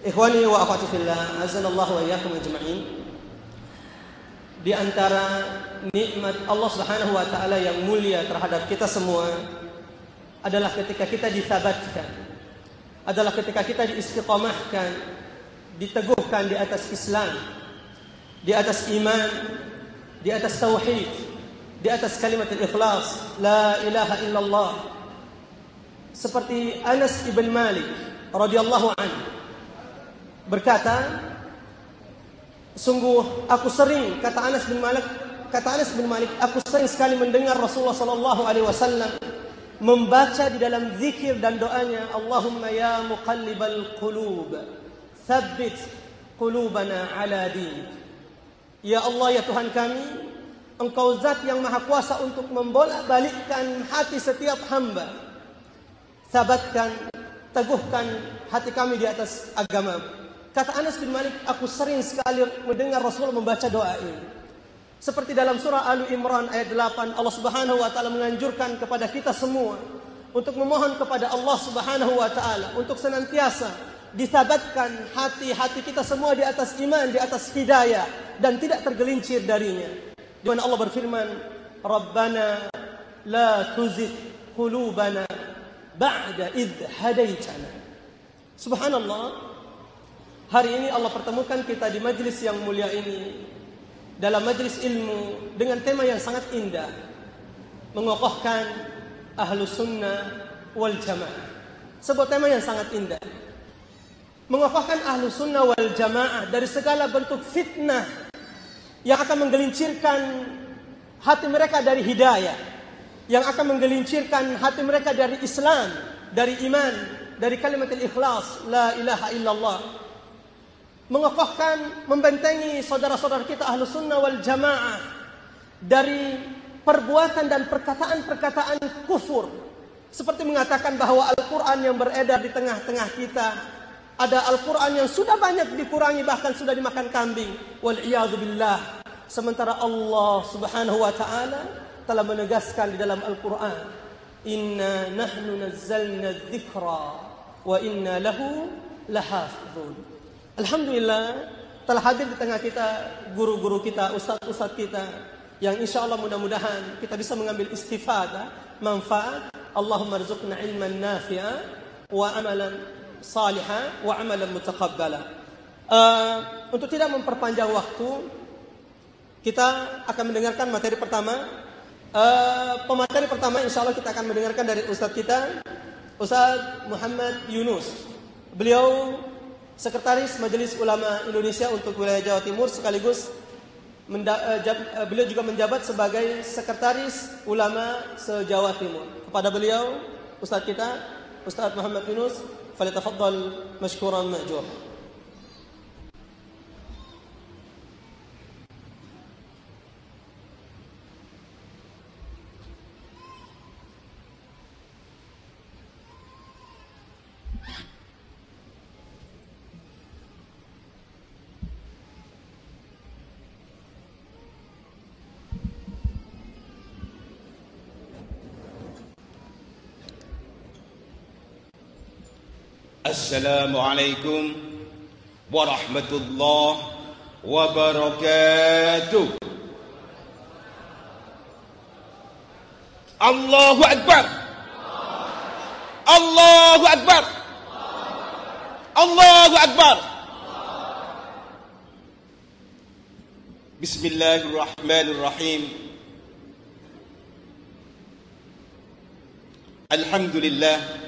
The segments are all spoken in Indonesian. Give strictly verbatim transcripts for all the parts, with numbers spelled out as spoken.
Ikhwani wa akhwati fillah, azanallahu wa iyyakum ajma'in. Di antara nikmat Allah Subhanahu wa taala yang mulia terhadap kita semua adalah ketika kita ditsabatkan, adalah ketika kita diistiqamahkan, diteguhkan di atas Islam, di atas iman, di atas tauhid, di atas kalimat ikhlas, la ilaha illallah. Seperti Anas ibn Malik radhiyallahu anhu berkata, sungguh aku sering, kata Anas bin Malik, kata Anas bin Malik, aku sering sekali mendengar Rasulullah sallallahu alaihi wasallam membaca di dalam zikir dan doanya, Allahumma ya muqallibal qulub, tsabbit qulubana ala dinik. Ya Allah, ya Tuhan kami, Engkau zat yang maha kuasa untuk membolak-balikkan hati setiap hamba. Sabatkan, teguhkan hati kami di atas agama. Kata Anas bin Malik, aku sering sekali mendengar Rasul membaca doa ini. Seperti dalam surah Al Imran ayat delapan, Allah Subhanahu wa taala menganjurkan kepada kita semua untuk memohon kepada Allah Subhanahu wa taala untuk senantiasa disabatkan hati-hati kita semua di atas iman, di atas hidayah, dan tidak tergelincir darinya. Di mana Allah berfirman, Rabbana la tuzigh qulubana ba'da idh hadaitana. Subhanallah. Hari ini Allah pertemukan kita di majlis yang mulia ini, dalam majlis ilmu dengan tema yang sangat indah, mengokohkan ahlu sunnah wal jamaah. Sebuah tema yang sangat indah, mengokohkan ahlu sunnah wal jamaah dari segala bentuk fitnah yang akan menggelincirkan hati mereka dari hidayah, yang akan menggelincirkan hati mereka dari Islam, dari iman, dari kalimat ikhlas, la ilaha illallah. Mengokohkan, membentengi saudara-saudara kita ahlu sunnah wal jamaah dari perbuatan dan perkataan-perkataan kufur. Seperti mengatakan bahwa Al-Quran yang beredar di tengah-tengah kita, ada Al-Quran yang sudah banyak dikurangi, bahkan sudah dimakan kambing. Wal'iyadu billah. Sementara Allah Subhanahu wa ta'ala telah menegaskan di dalam Al-Quran, Inna nahnu nazzalna dzikra wa inna lahu lahafidhun. Alhamdulillah telah hadir di tengah kita guru-guru kita, ustaz-ustaz kita, yang insya Allah mudah-mudahan kita bisa mengambil istifadah, manfaat. Allahumma rzuqna ilman nafi'a wa amalan salihah wa amalan mutaqabbala. Uh, untuk tidak memperpanjang waktu, kita akan mendengarkan materi pertama. Uh, pemateri pertama insya Allah kita akan mendengarkan dari ustaz kita, Ustaz Muhammad Yunus. Beliau Sekretaris Majelis Ulama Indonesia untuk wilayah Jawa Timur, sekaligus menda- uh, jab, uh, beliau juga menjabat sebagai Sekretaris Ulama se-Jawa Timur. Kepada beliau, Ustaz kita, Ustaz Muhammad Yunus, falyatafaddal mashkuran ma'jur. Assalamualaikum warahmatullahi wabarakatuh. Allahu Akbar. Allahu Akbar. Allahu Akbar. Bismillahirrahmanirrahim. Alhamdulillah.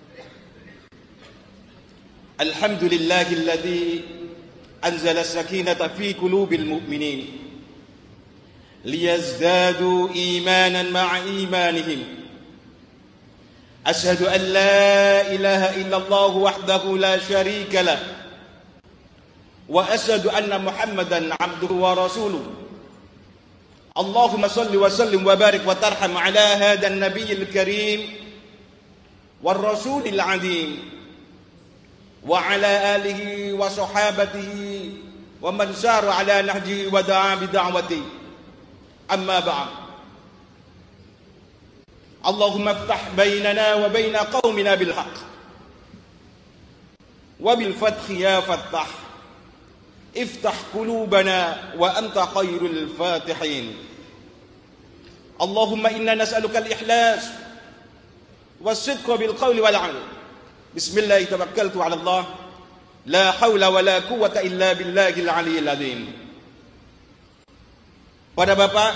الحمد لله الذي أنزل السكينة في قلوب المؤمنين ليزدادوا إيمانا مع إيمانهم. أشهد أن لا إله إلا الله وحده لا شريك له وأشهد أن محمدا عبده ورسوله. اللهم صل وسلم وبارك وترحم على هذا النبي الكريم والرسول العظيم وعلى آله وصحابته ومن سار على نهجه ودعا بدعوته. أما بعد. اللهم افتح بيننا وبين قومنا بالحق wa bil fathi ya fattah iftah qulubana wa anta khairul fatihin. Allahumma inna nas'aluka al-ikhlas was-sidqa bil qawli wal 'amal. Bismillah tawakkaltu 'ala Allah. La haula wa la quwwata illa billahil 'aliyyil 'azim. Para bapak,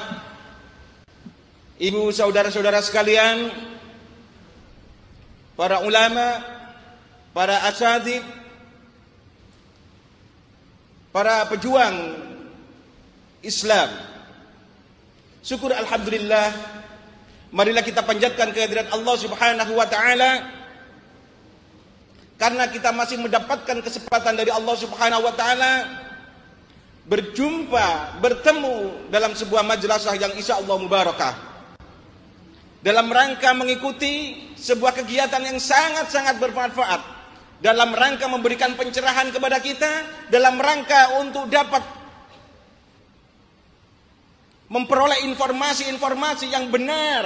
ibu, saudara-saudara sekalian, para ulama, para asatidz, para pejuang Islam, syukur alhamdulillah, marilah kita panjatkan kehadirat Allah Subhanahu wa taala karena kita masih mendapatkan kesempatan dari Allah Subhanahu wa taala berjumpa, bertemu dalam sebuah madrasah yang insyaallah mubarakah, dalam rangka mengikuti sebuah kegiatan yang sangat-sangat bermanfaat, dalam rangka memberikan pencerahan kepada kita, dalam rangka untuk dapat memperoleh informasi-informasi yang benar,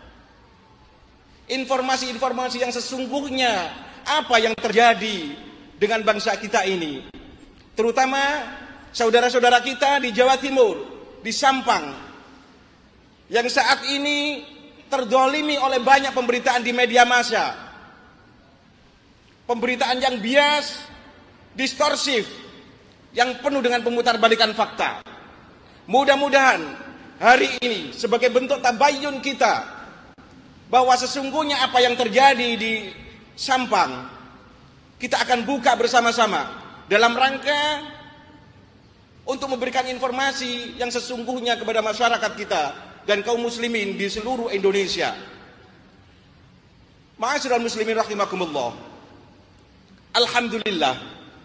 informasi-informasi yang sesungguhnya apa yang terjadi dengan bangsa kita ini, terutama saudara-saudara kita di Jawa Timur, di Sampang, yang saat ini terdolimi oleh banyak pemberitaan di media massa, pemberitaan yang bias, distorsif, yang penuh dengan pemutarbalikan fakta. Mudah-mudahan hari ini sebagai bentuk tabayyun kita bahwa sesungguhnya apa yang terjadi di Sampang kita akan buka bersama-sama dalam rangka untuk memberikan informasi yang sesungguhnya kepada masyarakat kita dan kaum muslimin di seluruh Indonesia. Ma'asyiral muslimin rahimakumullah. Alhamdulillah,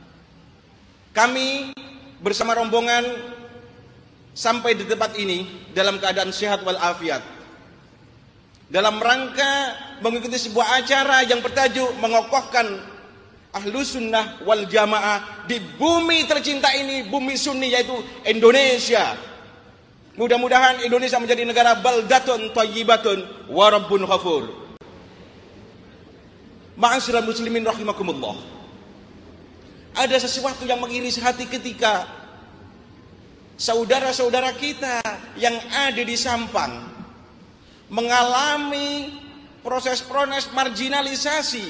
kami bersama rombongan sampai di tempat ini dalam keadaan sehat walafiat, dalam rangka mengikuti sebuah acara yang bertajuk mengokohkan ahlu sunnah wal jamaah di bumi tercinta ini, bumi sunni, yaitu Indonesia. Mudah-mudahan Indonesia menjadi negara baldatun thayyibatun wa rabbun ghafur. Ma'asyiral muslimin rahimakumullah. Ada sesuatu yang mengiris hati ketika saudara-saudara kita yang ada di Sampang mengalami proses-proses marginalisasi,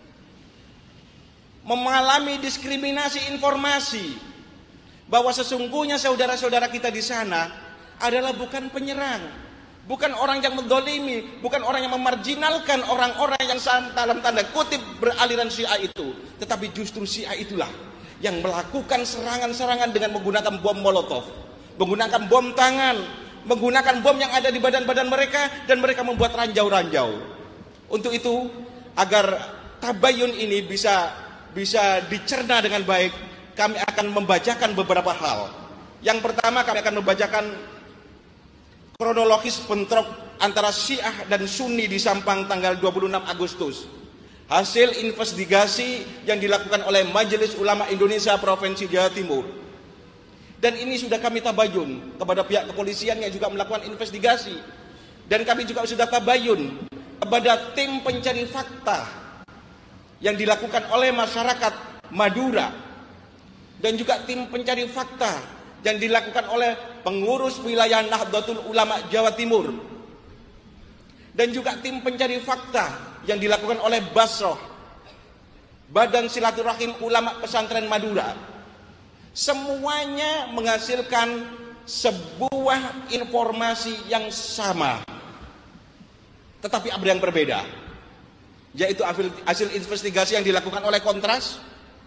mengalami diskriminasi informasi, bahwa sesungguhnya saudara-saudara kita di sana adalah bukan penyerang, bukan orang yang mendolimi, bukan orang yang memarginalkan orang-orang yang dalam tanda kutip beraliran Syiah itu, tetapi justru Syiah itulah yang melakukan serangan-serangan dengan menggunakan bom molotov, menggunakan bom tangan, menggunakan bom yang ada di badan-badan mereka, dan mereka membuat ranjau-ranjau. Untuk itu, agar tabayun ini bisa bisa dicerna dengan baik, kami akan membacakan beberapa hal. Yang pertama, kami akan membacakan kronologis bentrok antara Syiah dan Sunni di Sampang tanggal dua puluh enam Agustus. Hasil investigasi yang dilakukan oleh Majelis Ulama Indonesia Provinsi Jawa Timur. Dan ini sudah kami tabayun kepada pihak kepolisian yang juga melakukan investigasi. Dan kami juga sudah tabayun kepada tim pencari fakta yang dilakukan oleh masyarakat Madura. Dan juga tim pencari fakta yang dilakukan oleh pengurus wilayah Nahdlatul Ulama Jawa Timur. Dan juga tim pencari fakta yang dilakukan oleh Basroh, Badan Silaturahim Ulama Pesantren Madura. Semuanya menghasilkan sebuah informasi yang sama, tetapi ada yang berbeda, yaitu hasil investigasi yang dilakukan oleh Kontras,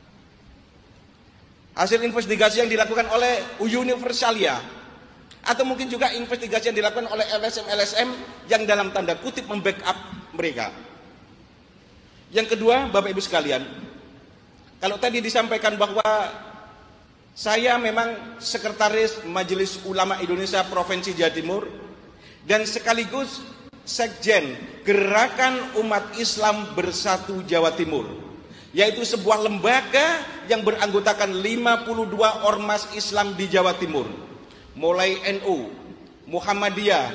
hasil investigasi yang dilakukan oleh Universalia, atau mungkin juga investigasi yang dilakukan oleh L S M L S M yang dalam tanda kutip membackup mereka. Yang kedua, Bapak Ibu sekalian, kalau tadi disampaikan bahwa saya memang sekretaris Majelis Ulama Indonesia Provinsi Jawa Timur dan sekaligus sekjen Gerakan Umat Islam Bersatu Jawa Timur, yaitu sebuah lembaga yang beranggotakan lima puluh dua ormas Islam di Jawa Timur, mulai N U, Muhammadiyah,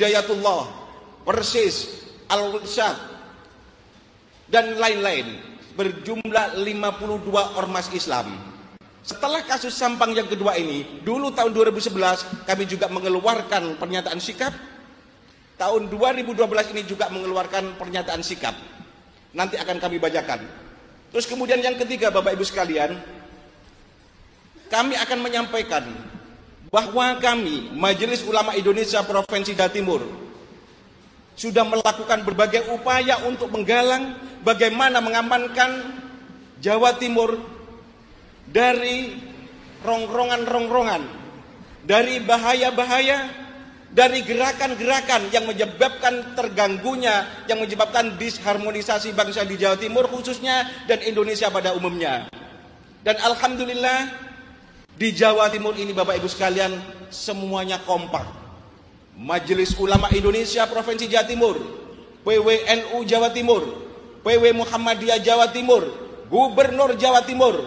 Hidayatullah, Persis, Al-Irsyad, dan lain-lain. berjumlah lima puluh dua ormas Islam. Setelah kasus Sampang yang kedua ini, dulu tahun dua ribu sebelas kami juga mengeluarkan pernyataan sikap. Tahun dua ribu dua belas ini juga mengeluarkan pernyataan sikap. Nanti akan kami bacakan. Terus kemudian yang ketiga, Bapak Ibu sekalian, kami akan menyampaikan bahwa kami, Majelis Ulama Indonesia Provinsi Jawa Timur, sudah melakukan berbagai upaya untuk menggalang bagaimana mengamankan Jawa Timur dari rongrongan-rongrongan, dari bahaya-bahaya, dari gerakan-gerakan yang menyebabkan terganggunya, yang menyebabkan disharmonisasi bangsa di Jawa Timur khususnya dan Indonesia pada umumnya. Dan alhamdulillah di Jawa Timur ini Bapak Ibu sekalian semuanya kompak. Majelis Ulama Indonesia Provinsi Jawa Timur, P W N U Jawa Timur, P W Muhammadiyah Jawa Timur, Gubernur Jawa Timur,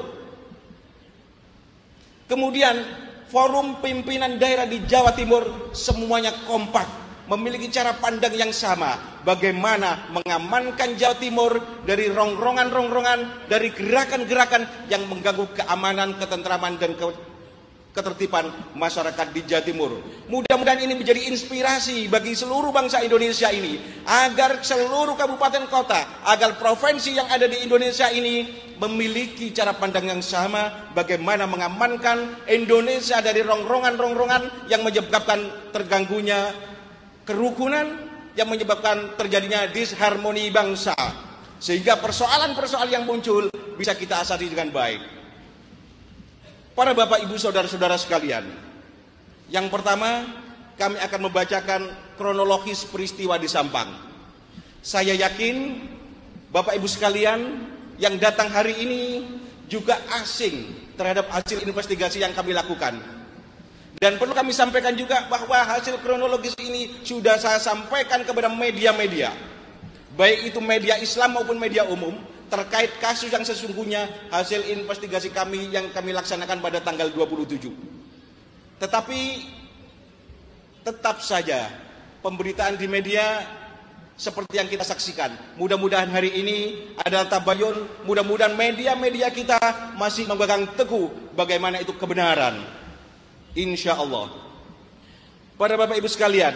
kemudian forum pimpinan daerah di Jawa Timur semuanya kompak, memiliki cara pandang yang sama bagaimana mengamankan Jawa Timur dari rongrongan-rongrongan, dari gerakan-gerakan yang mengganggu keamanan, ketentraman dan ke ketertiban masyarakat di Jawa Timur. Mudah-mudahan ini menjadi inspirasi bagi seluruh bangsa Indonesia ini, agar seluruh kabupaten kota, agar provinsi yang ada di Indonesia ini memiliki cara pandang yang sama bagaimana mengamankan Indonesia dari rongrongan-rongrongan yang menyebabkan terganggunya kerukunan, yang menyebabkan terjadinya disharmoni bangsa, sehingga persoalan-persoalan yang muncul bisa kita atasi dengan baik. Para Bapak Ibu Saudara-saudara sekalian, yang pertama kami akan membacakan kronologis peristiwa di Sampang. Saya yakin Bapak Ibu sekalian yang datang hari ini juga asing terhadap hasil investigasi yang kami lakukan. Dan perlu kami sampaikan juga bahwa hasil kronologis ini sudah saya sampaikan kepada media-media, baik itu media Islam maupun media umum, terkait kasus yang sesungguhnya hasil investigasi kami yang kami laksanakan pada tanggal dua puluh tujuh. Tetapi tetap saja pemberitaan di media seperti yang kita saksikan. Mudah-mudahan hari ini ada tabayun, mudah-mudahan media-media kita masih memegang teguh bagaimana itu kebenaran. Insya Allah. Para Bapak Ibu sekalian,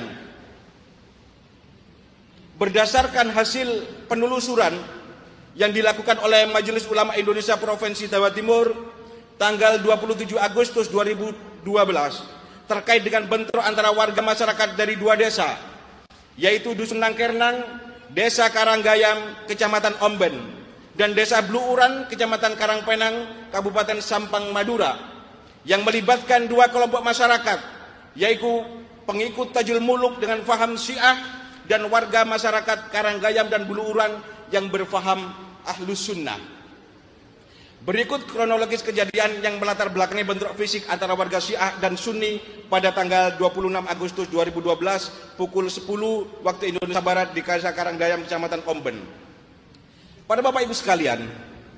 berdasarkan hasil penelusuran yang dilakukan oleh Majelis Ulama Indonesia Provinsi Jawa Timur tanggal dua puluh tujuh Agustus dua ribu dua belas terkait dengan bentrok antara warga masyarakat dari dua desa, yaitu Dusun Nangkernang, Desa Karanggayam, Kecamatan Omben, dan Desa Bluuran, Kecamatan Karangpenang, Kabupaten Sampang, Madura, yang melibatkan dua kelompok masyarakat, yaitu pengikut Tajul Muluk dengan faham Syiah dan warga masyarakat Karanggayam dan Bluuran yang berfaham Ahlus Sunnah. Berikut kronologis kejadian yang melatar belakangi bentrok fisik antara warga Syiah dan Sunni pada tanggal dua puluh enam Agustus dua ribu dua belas pukul sepuluh waktu Indonesia Barat di Desa Karanggayam, Kecamatan Omben. Pada Bapak Ibu sekalian,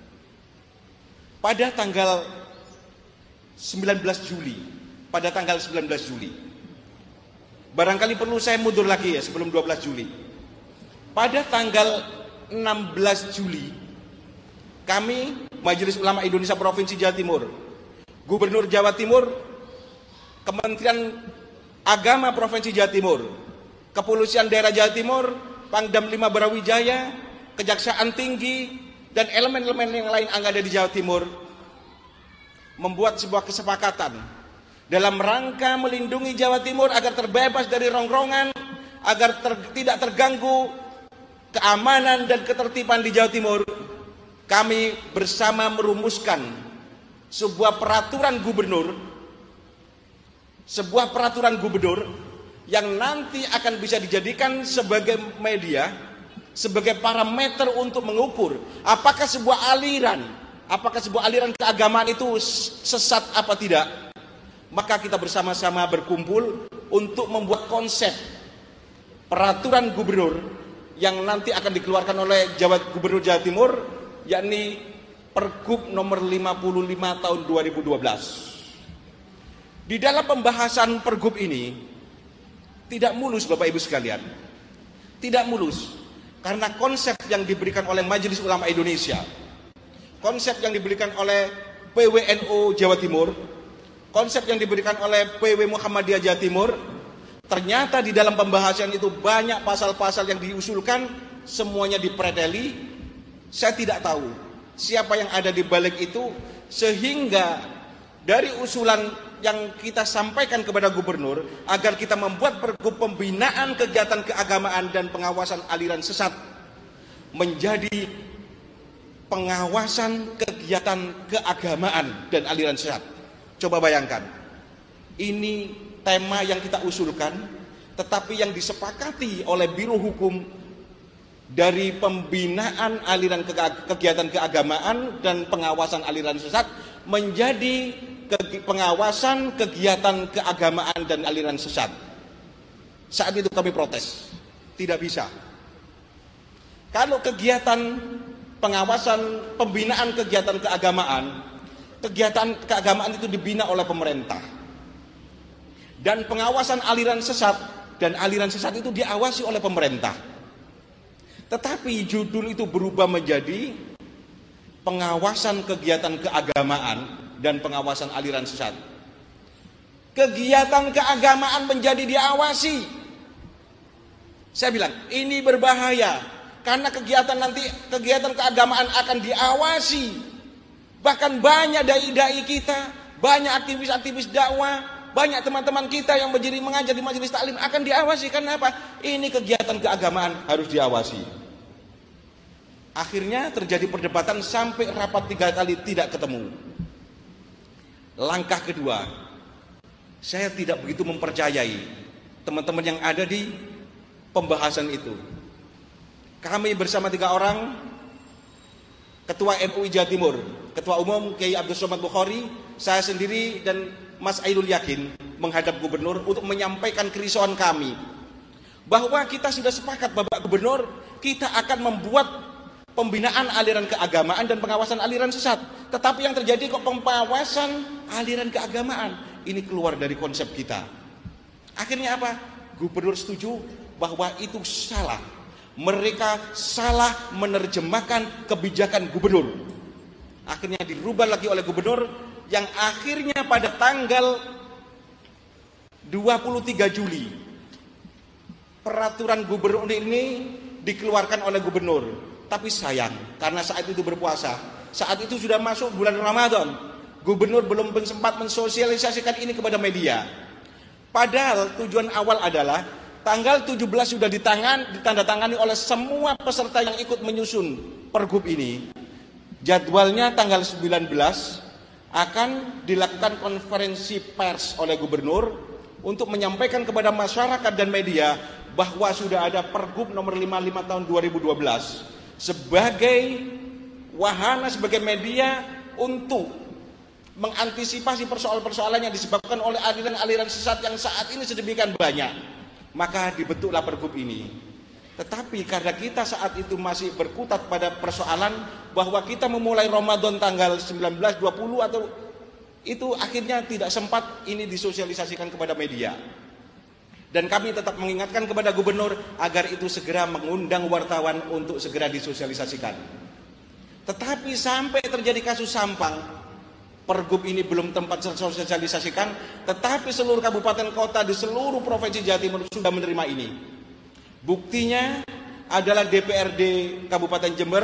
pada tanggal sembilan belas Juli, pada tanggal sembilan belas Juli, barangkali perlu saya mundur lagi ya sebelum dua belas Juli. Pada tanggal enam belas Juli, kami Majelis Ulama Indonesia Provinsi Jawa Timur, Gubernur Jawa Timur, Kementerian Agama Provinsi Jawa Timur, Kepolisian Daerah Jawa Timur, Pangdam lima Brawijaya, Kejaksaan Tinggi, dan elemen-elemen yang lain yang ada di Jawa Timur membuat sebuah kesepakatan dalam rangka melindungi Jawa Timur agar terbebas dari rongrongan, agar ter, tidak terganggu keamanan dan ketertiban di Jawa Timur. Kami bersama merumuskan sebuah peraturan gubernur, sebuah peraturan gubernur yang nanti akan bisa dijadikan sebagai media, sebagai parameter untuk mengukur apakah sebuah aliran, apakah sebuah aliran keagamaan itu sesat apa tidak. Maka kita bersama-sama berkumpul untuk membuat konsep peraturan gubernur yang nanti akan dikeluarkan oleh Jawa Gubernur Jawa Timur, yakni Pergub nomor lima puluh lima tahun dua ribu dua belas. Di dalam pembahasan Pergub ini tidak mulus Bapak Ibu sekalian. Tidak mulus karena konsep yang diberikan oleh Majelis Ulama Indonesia konsep yang diberikan oleh P W N U Jawa Timur, konsep yang diberikan oleh P W Muhammadiyah Jawa Timur, ternyata di dalam pembahasan itu banyak pasal-pasal yang diusulkan, semuanya dipreteli. Saya tidak tahu siapa yang ada di balik itu, sehingga dari usulan yang kita sampaikan kepada gubernur agar kita membuat pergub pembinaan kegiatan keagamaan dan pengawasan aliran sesat menjadi pengawasan kegiatan keagamaan dan aliran sesat. Coba bayangkan, ini tema yang kita usulkan, tetapi yang disepakati oleh Biro Hukum dari pembinaan aliran ke kegiatan keagamaan dan pengawasan aliran sesat menjadi ke pengawasan kegiatan keagamaan dan aliran sesat. Saat itu kami protes, tidak bisa. Kalau kegiatan pengawasan pembinaan kegiatan keagamaan, kegiatan keagamaan itu dibina oleh pemerintah, dan pengawasan aliran sesat dan aliran sesat itu diawasi oleh pemerintah. Tetapi judul itu berubah menjadi pengawasan kegiatan keagamaan dan pengawasan aliran sesat. Kegiatan keagamaan menjadi diawasi. Saya bilang ini berbahaya, karena kegiatan nanti kegiatan keagamaan akan diawasi. Bahkan banyak dai-dai kita, banyak aktivis-aktivis dakwah, banyak teman-teman kita yang berdiri mengajar di majelis taklim akan diawasi. Karena apa? Ini kegiatan keagamaan harus diawasi. Akhirnya terjadi perdebatan sampai rapat tiga kali tidak ketemu. Langkah kedua, saya tidak begitu mempercayai teman-teman yang ada di pembahasan itu. Kami bersama tiga orang, Ketua M U I Jawa Timur, Ketua Umum Kiai Abdul Somad Bukhari, saya sendiri dan Mas Ainul Yakin menghadap Gubernur untuk menyampaikan kerisauan kami bahwa kita sudah sepakat Bapak Gubernur, kita akan membuat pembinaan aliran keagamaan dan pengawasan aliran sesat. Tetapi yang terjadi kok pengawasan aliran keagamaan. Ini keluar dari konsep kita. Akhirnya apa? Gubernur setuju bahwa itu salah. Mereka salah menerjemahkan kebijakan gubernur. Akhirnya dirubah lagi oleh gubernur, yang akhirnya pada tanggal dua puluh tiga Juli peraturan gubernur ini dikeluarkan oleh gubernur. Tapi sayang, karena saat itu berpuasa, saat itu sudah masuk bulan Ramadan, gubernur belum sempat mensosialisasikan ini kepada media. Padahal tujuan awal adalah tanggal tujuh belas sudah ditangan, ditandatangani oleh semua peserta yang ikut menyusun pergub ini. Jadwalnya tanggal sembilan belas akan dilakukan konferensi pers oleh gubernur untuk menyampaikan kepada masyarakat dan media bahwa sudah ada pergub nomor lima puluh lima tahun dua ribu dua belas sebagai wahana, sebagai media untuk mengantisipasi persoalan-persoalan yang disebabkan oleh aliran-aliran sesat yang saat ini sedemikian banyak. Maka dibentuklah pergub ini. Tetapi karena kita saat itu masih berkutat pada persoalan bahwa kita memulai Ramadan tanggal sembilan belas, dua puluh atau itu, akhirnya tidak sempat ini disosialisasikan kepada media. Dan kami tetap mengingatkan kepada gubernur agar itu segera mengundang wartawan untuk segera disosialisasikan. Tetapi sampai terjadi kasus Sampang, pergub ini belum tempat sosialisasikan, tetapi seluruh kabupaten kota di seluruh provinsi Jawa Timur sudah menerima ini. Buktinya adalah D P R D Kabupaten Jember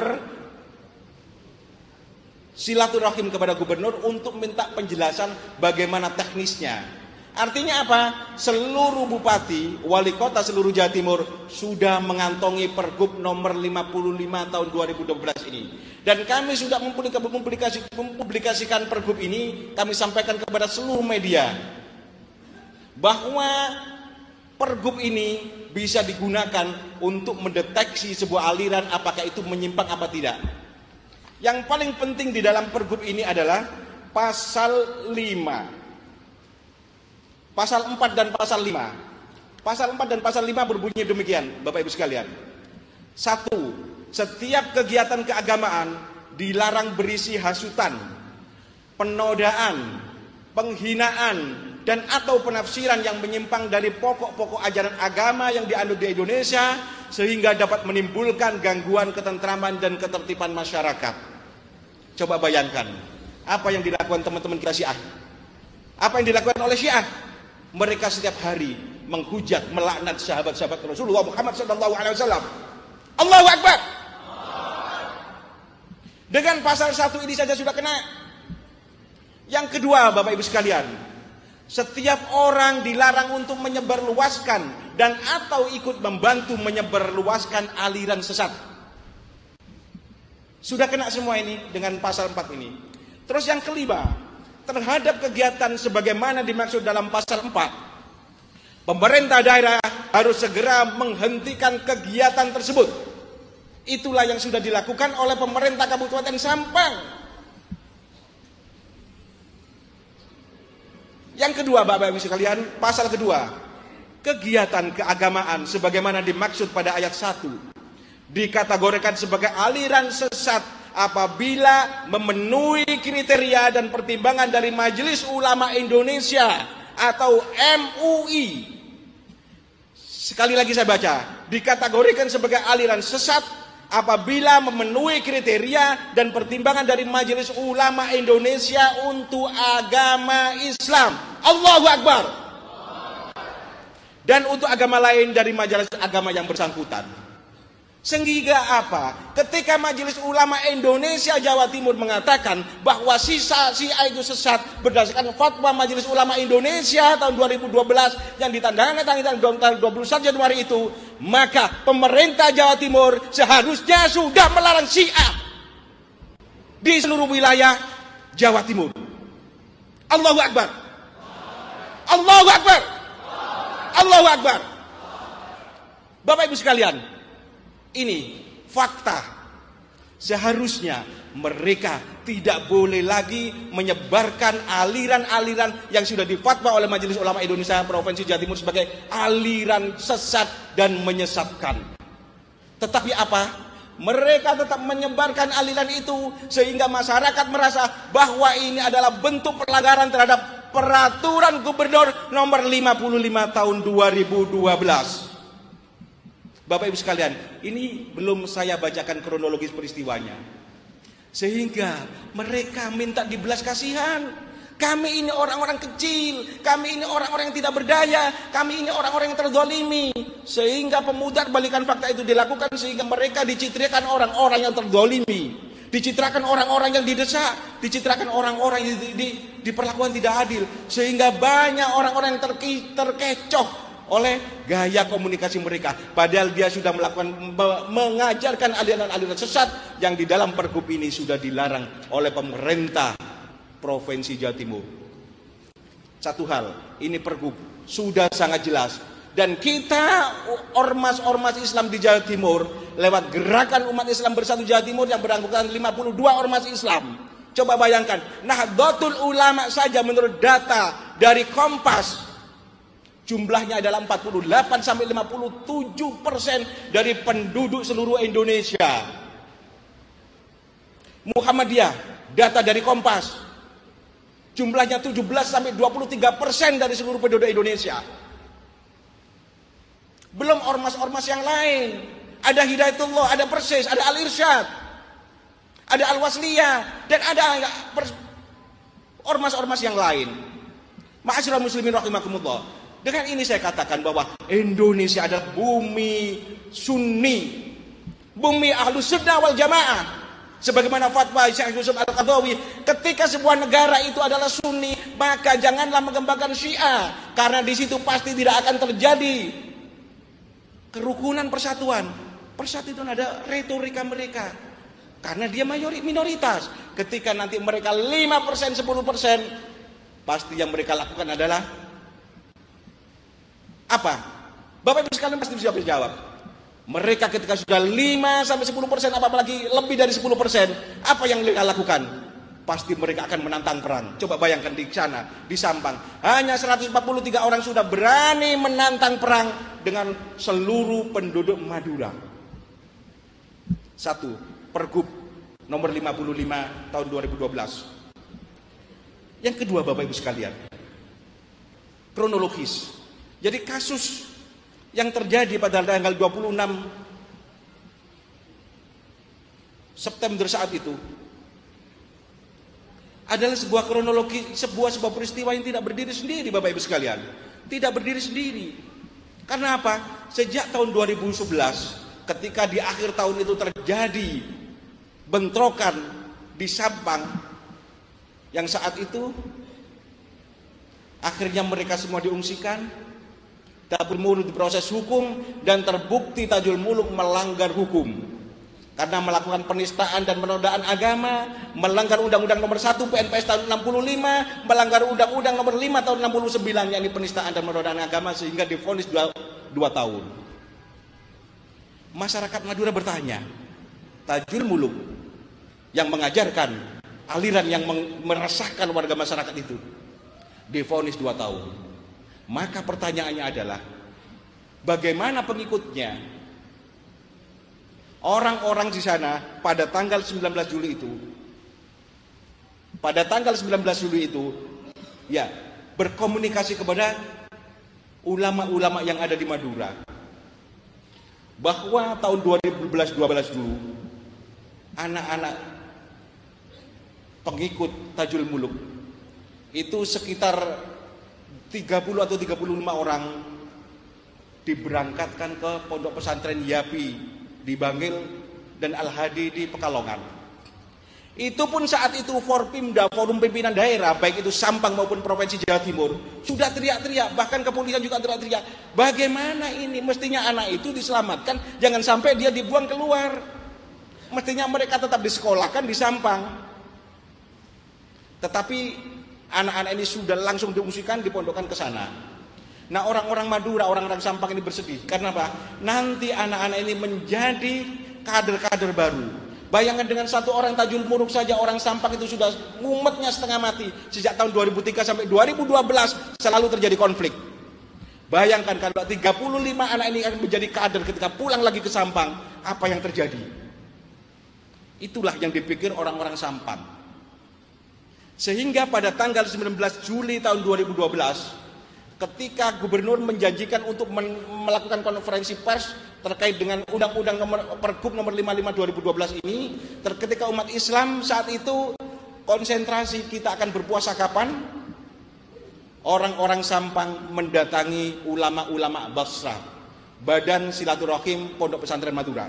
silaturahim kepada gubernur untuk minta penjelasan bagaimana teknisnya. Artinya apa? Seluruh bupati, wali kota seluruh Jawa Timur sudah mengantongi pergub nomor lima puluh lima tahun dua ribu dua belas ini. Dan kami sudah mempublikasikan pergub ini, kami sampaikan kepada seluruh media bahwa pergub ini bisa digunakan untuk mendeteksi sebuah aliran apakah itu menyimpang apa tidak. Yang paling penting di dalam pergub ini adalah pasal lima. Pasal empat dan pasal lima. Pasal empat dan pasal lima berbunyi demikian, Bapak Ibu sekalian. Satu, setiap kegiatan keagamaan dilarang berisi hasutan, penodaan, penghinaan, dan atau penafsiran yang menyimpang dari pokok-pokok ajaran agama yang dianut di Indonesia sehingga dapat menimbulkan gangguan ketentraman dan ketertiban masyarakat. Coba bayangkan apa yang dilakukan teman-teman kita Syiah. Apa yang dilakukan oleh Syiah? Mereka setiap hari menghujat, melaknat sahabat-sahabat Rasulullah Muhammad sallallahu alaihi wasallam. Allahu Akbar. Dengan pasal satu ini saja sudah kena. Yang kedua, Bapak Ibu sekalian, setiap orang dilarang untuk menyebarluaskan dan atau ikut membantu menyebarluaskan aliran sesat. Sudah kena semua ini dengan pasal empat ini. Terus yang kelima, terhadap kegiatan sebagaimana dimaksud dalam pasal empat, pemerintah daerah harus segera menghentikan kegiatan tersebut. Itulah yang sudah dilakukan oleh pemerintah Kabupaten Sampang. Yang kedua, Bapak Ibu sekalian, pasal kedua, kegiatan keagamaan sebagaimana dimaksud pada ayat satu dikategorikan sebagai aliran sesat apabila memenuhi kriteria dan pertimbangan dari Majelis Ulama Indonesia atau M U I. Sekali lagi saya baca, dikategorikan sebagai aliran sesat apabila memenuhi kriteria dan pertimbangan dari Majelis Ulama Indonesia untuk agama Islam. Allahu Akbar. Dan untuk agama lain dari majelis agama yang bersangkutan. Sehingga apa? Ketika Majelis Ulama Indonesia Jawa Timur mengatakan bahwa sisa Syiah itu sesat berdasarkan fatwa Majelis Ulama Indonesia tahun dua ribu dua belas yang ditandatangani tanggal dua puluh satu Januari itu, maka pemerintah Jawa Timur seharusnya sudah melarang Syiah di seluruh wilayah Jawa Timur. Allahu Akbar. Allahu Akbar. Allahu Akbar. Bapak Ibu sekalian, ini fakta. Seharusnya mereka tidak boleh lagi menyebarkan aliran-aliran yang sudah difatwa oleh Majelis Ulama Indonesia Provinsi Jawa Timur sebagai aliran sesat dan menyesatkan. Tetapi apa? Mereka tetap menyebarkan aliran itu sehingga masyarakat merasa bahwa ini adalah bentuk pelanggaran terhadap peraturan gubernur nomor lima puluh lima tahun dua ribu dua belas. Bapak Ibu sekalian, ini belum saya bacakan kronologis peristiwanya. Sehingga mereka minta dibelas kasihan. Kami ini orang-orang kecil, kami ini orang-orang yang tidak berdaya, kami ini orang-orang yang terdolimi. Sehingga pemutar balikan fakta itu dilakukan sehingga mereka dicitrakan orang-orang yang terdolimi, dicitrakan orang-orang yang didesak, dicitrakan orang-orang yang di, di, diperlakukan tidak adil. Sehingga banyak orang-orang yang terke, terkecoh oleh gaya komunikasi mereka. Padahal dia sudah melakukan mengajarkan aliran-aliran sesat yang di dalam pergub ini sudah dilarang oleh pemerintah Provinsi Jawa Timur. Satu hal, ini pergub sudah sangat jelas. Dan kita ormas-ormas Islam di Jawa Timur lewat gerakan umat Islam bersatu Jawa Timur yang beranggotakan lima puluh dua ormas Islam. Coba bayangkan, Nahdlatul Ulama saja menurut data dari Kompas jumlahnya adalah empat puluh delapan sampai lima puluh tujuh persen dari penduduk seluruh Indonesia. Muhammadiyah, data dari Kompas, jumlahnya tujuh belas sampai dua puluh tiga persen dari seluruh penduduk Indonesia. Belum ormas-ormas yang lain. Ada Hidayatullah, ada Persis, ada Al-Irsyad, ada Al-Wasliyah, dan ada ormas-ormas yang lain. Ma'asyiral muslimin rahimakumullah. Dengan ini saya katakan bahwa Indonesia adalah bumi Sunni, bumi Ahlus Sunnah wal Jamaah. Sebagaimana fatwa Syekh Yusuf Al-Qadhawi, ketika sebuah negara itu adalah Sunni, maka janganlah mengembangkan Syiah, karena di situ pasti tidak akan terjadi kerukunan persatuan. Persatuan ada retorika mereka, karena dia mayoritas minoritas. Ketika nanti mereka lima persen, sepuluh persen, pasti yang mereka lakukan adalah apa? Bapak Ibu sekalian pasti bisa menjawab. Mereka ketika sudah lima sampai sepuluh persen, apalagi lebih dari sepuluh persen, apa yang mereka lakukan? Pasti mereka akan menantang perang. Coba bayangkan di sana, di Sampang, hanya seratus empat puluh tiga orang sudah berani menantang perang dengan seluruh penduduk Madura. Satu, Pergub nomor lima puluh lima tahun dua ribu dua belas. Yang kedua, Bapak Ibu sekalian, kronologis. Jadi kasus yang terjadi pada tanggal dua puluh enam September saat itu, adalah sebuah kronologi, sebuah sebuah peristiwa yang tidak berdiri sendiri, Bapak Ibu sekalian. Tidak berdiri sendiri. Karena apa? Sejak tahun dua ribu sebelas, ketika di akhir tahun itu terjadi bentrokan di Sampang, yang saat itu akhirnya mereka semua diungsikan, dapur mulut diproses hukum, dan terbukti Tajul Muluk melanggar hukum karena melakukan penistaan dan penodaan agama, melanggar Undang-Undang Nomor satu P N P S tahun enam puluh lima, melanggar Undang-Undang Nomor lima tahun enam puluh sembilan, yakni penistaan dan penodaan agama, sehingga divonis dua tahun. Masyarakat Madura bertanya, Tajul Muluk yang mengajarkan aliran yang meresahkan warga masyarakat itu divonis dua tahun. Maka pertanyaannya adalah, bagaimana pengikutnya? Orang-orang di sana pada tanggal sembilan belas Juli itu, pada tanggal sembilan belas Juli itu, ya, berkomunikasi kepada ulama-ulama yang ada di Madura, bahwa tahun dua ribu dua belas dulu, anak-anak pengikut Tajul Muluk itu sekitar tiga puluh atau tiga puluh lima orang diberangkatkan ke pondok pesantren Yapi di Bangil dan Al-Hadi di Pekalongan. Itu pun saat itu Forpimda, Forum Pimpinan Daerah, baik itu Sampang maupun Provinsi Jawa Timur, sudah teriak-teriak, bahkan kepolisian juga teriak-teriak, bagaimana ini, mestinya anak itu diselamatkan, jangan sampai dia dibuang keluar. Mestinya mereka tetap disekolahkan di Sampang. Tetapi anak-anak ini sudah langsung diungsikan, dipondokkan ke sana. Nah, orang-orang Madura, orang-orang Sampang ini bersedih. Karena apa? Nanti anak-anak ini menjadi kader-kader baru. Bayangkan dengan satu orang Tajul Muluk saja, orang Sampang itu sudah mumetnya setengah mati. Sejak tahun dua ribu tiga sampai dua ribu dua belas selalu terjadi konflik. Bayangkan kalau tiga puluh lima anak ini akan menjadi kader ketika pulang lagi ke Sampang, apa yang terjadi? Itulah yang dipikir orang-orang Sampang. Sehingga pada tanggal sembilan belas Juli tahun dua ribu dua belas, ketika gubernur menjanjikan untuk men- melakukan konferensi pers terkait dengan undang-undang nomor Pergub nomor lima puluh lima dua ribu dua belas ini, ter- ketika umat Islam saat itu konsentrasi kita akan berpuasa kapan? Orang-orang Sampang mendatangi ulama-ulama Basra, Badan Silaturahim Pondok Pesantren Madura.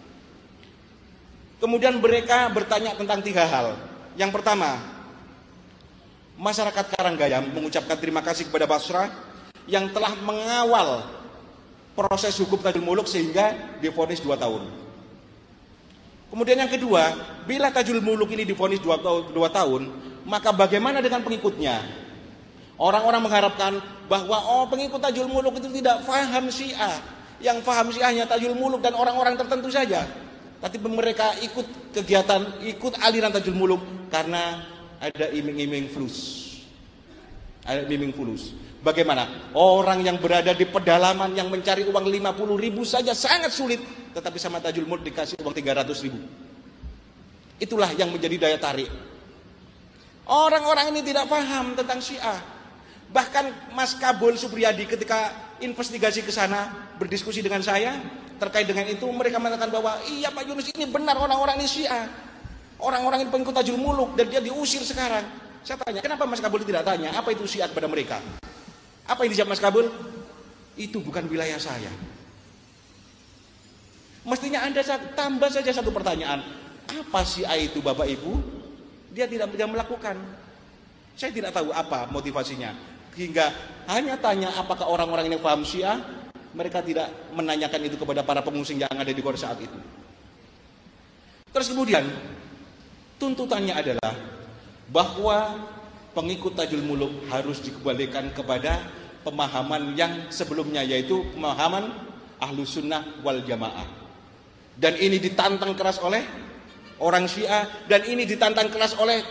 Kemudian mereka bertanya tentang tiga hal. Yang pertama, masyarakat Karanggayam mengucapkan terima kasih kepada Basra yang telah mengawal proses hukum Tajul Muluk sehingga divonis dua tahun. Kemudian yang kedua, bila Tajul Muluk ini divonis dua tahun, maka bagaimana dengan pengikutnya? Orang-orang mengharapkan bahwa oh pengikut Tajul Muluk itu tidak faham Syiah, yang faham Syiahnya Tajul Muluk dan orang-orang tertentu saja. Tapi mereka ikut kegiatan, ikut aliran Tajul Muluk karena ada iming-iming fulus. Ada iming fulus. Bagaimana? Orang yang berada di pedalaman yang mencari uang lima puluh ribu saja sangat sulit, tetapi sama Tajul Muluk dikasih uang tiga ratus ribu. Itulah yang menjadi daya tarik. Orang-orang ini tidak paham tentang Syiah. Bahkan Mas Kabul Supriyadi ketika investigasi ke sana, berdiskusi dengan saya terkait dengan itu, mereka mengatakan bahwa iya Pak Yunus, ini benar orang-orang ini Syiah. Orang-orang ini pengikut Tajul Muluk dan dia diusir sekarang. Saya tanya, kenapa Mas Kabul tidak tanya apa itu Syiah kepada mereka? Apa yang dijawab Mas Kabul? Itu bukan wilayah saya. Mestinya Anda tambah saja satu pertanyaan. Apa Syiah itu Bapak Ibu? Dia tidak bisa melakukan. Saya tidak tahu apa motivasinya. Hingga hanya tanya apakah orang-orang ini paham Syiah, mereka tidak menanyakan itu kepada para pengungsi yang ada di Gor saat itu. Terus kemudian tuntutannya adalah bahwa pengikut Tajul Muluk harus dikembalikan kepada pemahaman yang sebelumnya, yaitu pemahaman Ahlus Sunnah wal Jamaah. Dan ini ditantang keras oleh orang Syiah, dan ini ditantang keras oleh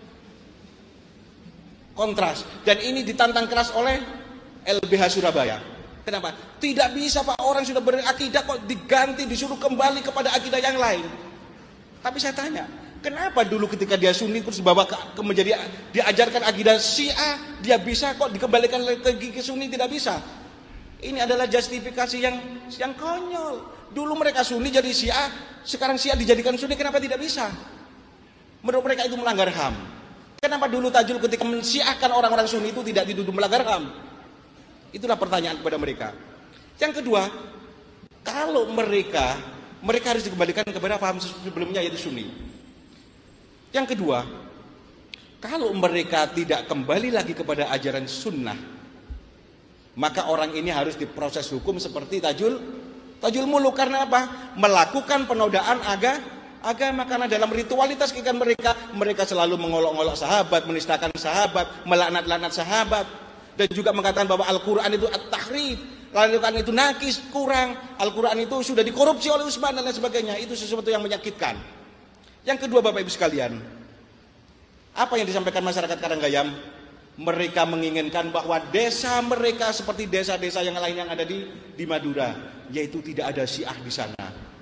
Kontras, dan ini ditantang keras oleh L B H Surabaya. Kenapa? Tidak bisa Pak, orang sudah berakidah kok diganti, disuruh kembali kepada akidah yang lain. Tapi saya tanya, kenapa dulu ketika dia Sunni terus dibawa ke, ke menjadi diajarkan akidah Syiah, dia bisa kok dikembalikan ke, ke Sunni tidak bisa? Ini adalah justifikasi yang yang konyol. Dulu mereka Sunni jadi Syiah, sekarang Syiah dijadikan Sunni, kenapa tidak bisa? Menurut mereka itu melanggar H A M. Kenapa dulu Tajul ketika mensyiahkan orang-orang Sunni itu tidak dituduh melanggar H A M? Itulah pertanyaan kepada mereka. Yang kedua, kalau mereka mereka harus dikembalikan kepada paham sebelumnya yaitu Sunni. Yang kedua, kalau mereka tidak kembali lagi kepada ajaran sunnah, maka orang ini harus diproses hukum seperti Tajul Tajul Muluk. Karena apa? Melakukan penodaan agama agama karena dalam ritualitas ikan mereka mereka selalu mengolok-olok sahabat, menistakan sahabat, melaknat-laknat sahabat, dan juga mengatakan bahwa Al-Quran itu at-tahrif, Al-Quran itu nakis, kurang, Al-Quran itu sudah dikorupsi oleh Utsman dan lain sebagainya. Itu sesuatu yang menyakitkan. Yang kedua, Bapak Ibu sekalian, apa yang disampaikan masyarakat Karanggayam? Mereka menginginkan bahwa desa mereka seperti desa-desa yang lain yang ada di di Madura, yaitu tidak ada Syiah di sana.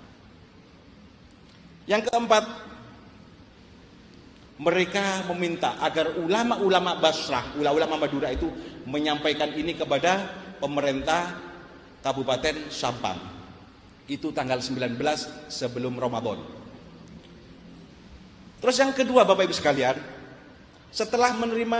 Yang keempat, mereka meminta agar ulama-ulama Basrah, ulama-ulama Madura itu menyampaikan ini kepada pemerintah Kabupaten Sampang. Itu tanggal sembilan belas sebelum Ramadan. Terus yang kedua, Bapak Ibu sekalian, setelah menerima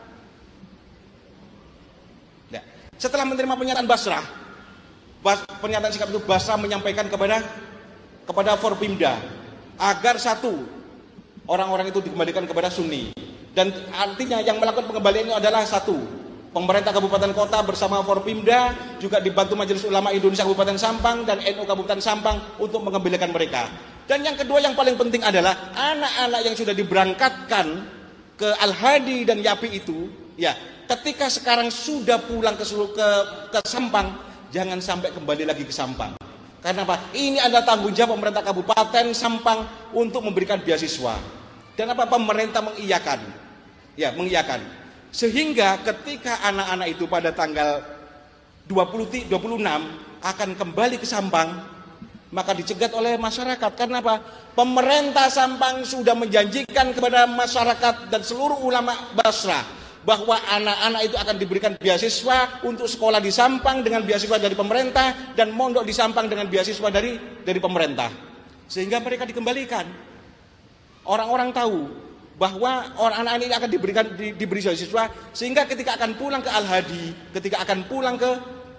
ya, setelah menerima pernyataan Basrah, pernyataan sikap itu Basrah menyampaikan kepada kepada Forpimda agar satu, orang-orang itu dikembalikan kepada Sunni. Dan artinya yang melakukan pengembalian ini adalah satu, pemerintah kabupaten kota bersama Forpimda, juga dibantu Majelis Ulama Indonesia Kabupaten Sampang dan N U Kabupaten Sampang untuk mengembalikan mereka. Dan yang kedua yang paling penting adalah anak-anak yang sudah diberangkatkan ke Al-Hadi dan Yapi itu, ya, ketika sekarang sudah pulang ke ke, ke Sampang, jangan sampai kembali lagi ke Sampang. Karena apa? Ini adalah tanggung jawab pemerintah Kabupaten Sampang untuk memberikan beasiswa. Dan apa? Pemerintah mengiyakan. Ya, mengiyakan. Sehingga ketika anak-anak itu pada tanggal dua puluh, dua puluh enam akan kembali ke Sampang, maka dicegat oleh masyarakat. Karena apa? Pemerintah Sampang sudah menjanjikan kepada masyarakat dan seluruh ulama Basrah bahwa anak-anak itu akan diberikan beasiswa untuk sekolah di Sampang dengan beasiswa dari pemerintah dan mondok di Sampang dengan beasiswa dari dari pemerintah. Sehingga mereka dikembalikan. Orang-orang tahu bahwa orang anak ini akan diberikan di, diberi beasiswa, sehingga ketika akan pulang ke Al-Hadi, ketika akan pulang ke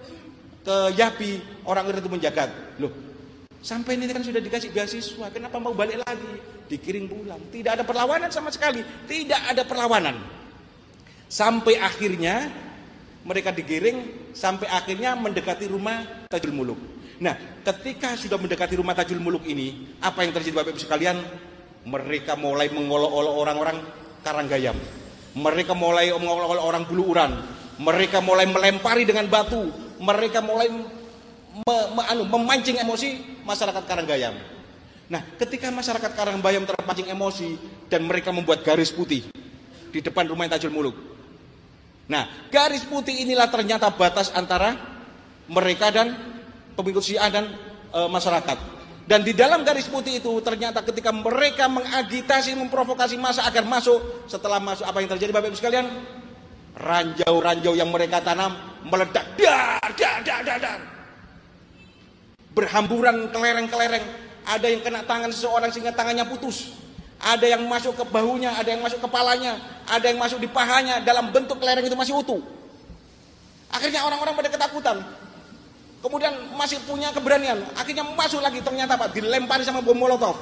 ke Yapi, orang itu menjaga. Loh, sampai ini kan sudah dikasih beasiswa, kenapa mau balik lagi? Dikirim pulang. Tidak ada perlawanan sama sekali, tidak ada perlawanan. Sampai akhirnya mereka digiring, sampai akhirnya mendekati rumah Tajul Muluk. Nah, ketika sudah mendekati rumah Tajul Muluk ini, apa yang terjadi Bapak Ibu sekalian? Mereka mulai mengolok-olok orang-orang Karanggayam. Mereka mulai mengolok-olok orang Buluuran. Mereka mulai melempari dengan batu. Mereka mulai me, me, anu, memancing emosi masyarakat Karanggayam. Nah, ketika masyarakat Karanggayam terpancing emosi dan mereka membuat garis putih di depan rumah Tajul Muluk. Nah, garis putih inilah ternyata batas antara mereka dan pengikut Syiah dan e, masyarakat. Dan di dalam garis putih itu ternyata ketika mereka mengagitasi, memprovokasi massa agar masuk, setelah masuk apa yang terjadi Bapak Ibu sekalian? Ranjau-ranjau yang mereka tanam meledak, dar, dar, dar, dar, dar. Berhamburan kelereng-kelereng. Ada yang kena tangan seseorang sehingga tangannya putus. Ada yang masuk ke bahunya, ada yang masuk kepalanya, ada yang masuk di pahanya, dalam bentuk kelereng itu masih utuh. Akhirnya orang-orang pada ketakutan. Kemudian masih punya keberanian, akhirnya masuk lagi, ternyata Pak dilempari sama bom molotov.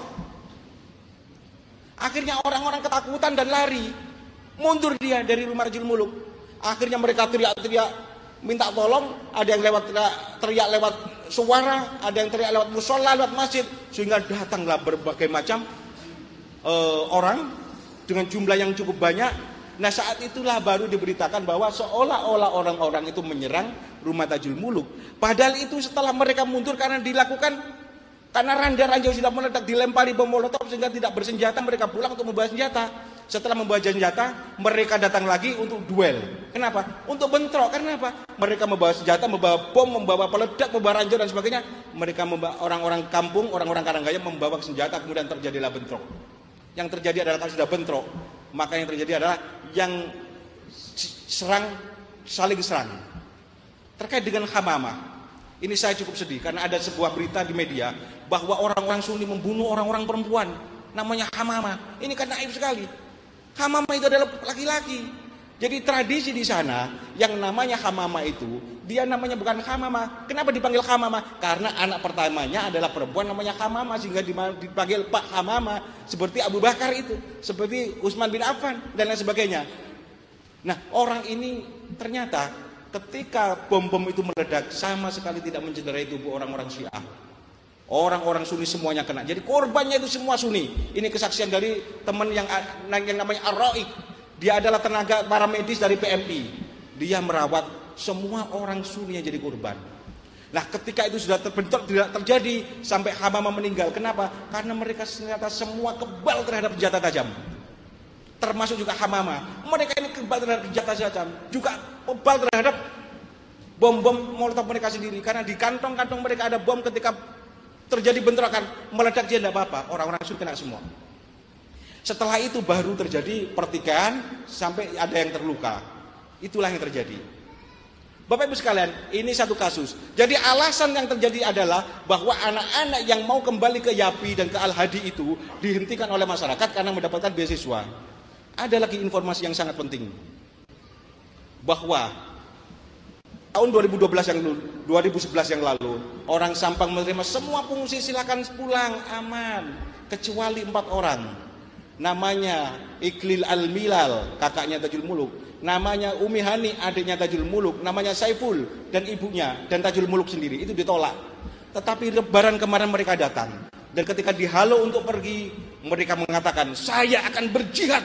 Akhirnya orang-orang ketakutan dan lari. Mundur dia dari rumah Tajul Muluk. Akhirnya mereka teriak-teriak minta tolong, ada yang lewat teriak, teriak lewat suara, ada yang teriak lewat musola, lewat masjid, sehingga datanglah berbagai macam Uh, orang dengan jumlah yang cukup banyak. Nah, saat itulah baru diberitakan bahwa seolah-olah orang-orang itu menyerang rumah Tajul Muluk. Padahal itu setelah mereka mundur karena dilakukan, karena ranjau-ranjau sudah meledak, dilempari bom molotov sehingga tidak bersenjata, mereka pulang untuk membawa senjata. Setelah membawa senjata, mereka datang lagi untuk duel. Kenapa? Untuk bentrok. Karena apa? Mereka membawa senjata, membawa bom, membawa peledak, membawa ranjau dan sebagainya. Mereka membawa, orang-orang kampung, orang-orang Karanggayam membawa senjata, kemudian terjadilah bentrok. Yang terjadi adalah kalau sudah bentrok, maka yang terjadi adalah yang serang saling serang. Terkait dengan Hamamah, ini saya cukup sedih karena ada sebuah berita di media bahwa orang-orang Sunni membunuh orang-orang perempuan, namanya Hamamah. Ini kan naif sekali. Hamama itu adalah laki-laki. Jadi tradisi di sana yang namanya hamama itu, dia namanya bukan hamama. Kenapa dipanggil hamama? Karena anak pertamanya adalah perempuan namanya hamama, sehingga dipanggil Pak Hamama, seperti Abu Bakar itu, seperti Utsman bin Affan dan lain sebagainya. Nah, orang ini ternyata ketika bom-bom itu meledak sama sekali tidak mencederai tubuh orang-orang Syiah. Orang-orang Sunni semuanya kena. Jadi korbannya itu semua Sunni. Ini kesaksian dari teman yang yang namanya Ar-Ra'iq. Dia adalah tenaga paramedis dari P M I. Dia merawat semua orang Sunni yang jadi korban. Nah, ketika itu sudah terbentuk, tidak terjadi sampai Hamama meninggal. Kenapa? Karena mereka ternyata semua kebal terhadap senjata tajam. Termasuk juga Hamama. Mereka ini kebal terhadap senjata tajam, juga kebal terhadap bom-bom molotov mereka sendiri. Karena di kantong-kantong mereka ada bom, ketika terjadi bentrokan, meledak dia tidak apa-apa. Orang-orang Sunni kena semua. Setelah itu baru terjadi pertikaian sampai ada yang terluka. Itulah yang terjadi. Bapak Ibu sekalian, ini satu kasus. Jadi alasan yang terjadi adalah bahwa anak-anak yang mau kembali ke Yapi dan ke Al-Hadi itu dihentikan oleh masyarakat karena mendapatkan beasiswa. Ada lagi informasi yang sangat penting. Bahwa tahun dua ribu dua belas yang lalu, dua ribu sebelas yang lalu, orang Sampang menerima semua pengungsi silakan pulang aman, kecuali empat orang. Namanya Iklil Al-Milal, kakaknya Tajul Muluk. Namanya Umi Hani, adiknya Tajul Muluk. Namanya Saiful dan ibunya dan Tajul Muluk sendiri. Itu ditolak. Tetapi lebaran kemarin mereka datang. Dan ketika dihalau untuk pergi, mereka mengatakan, saya akan berjihad.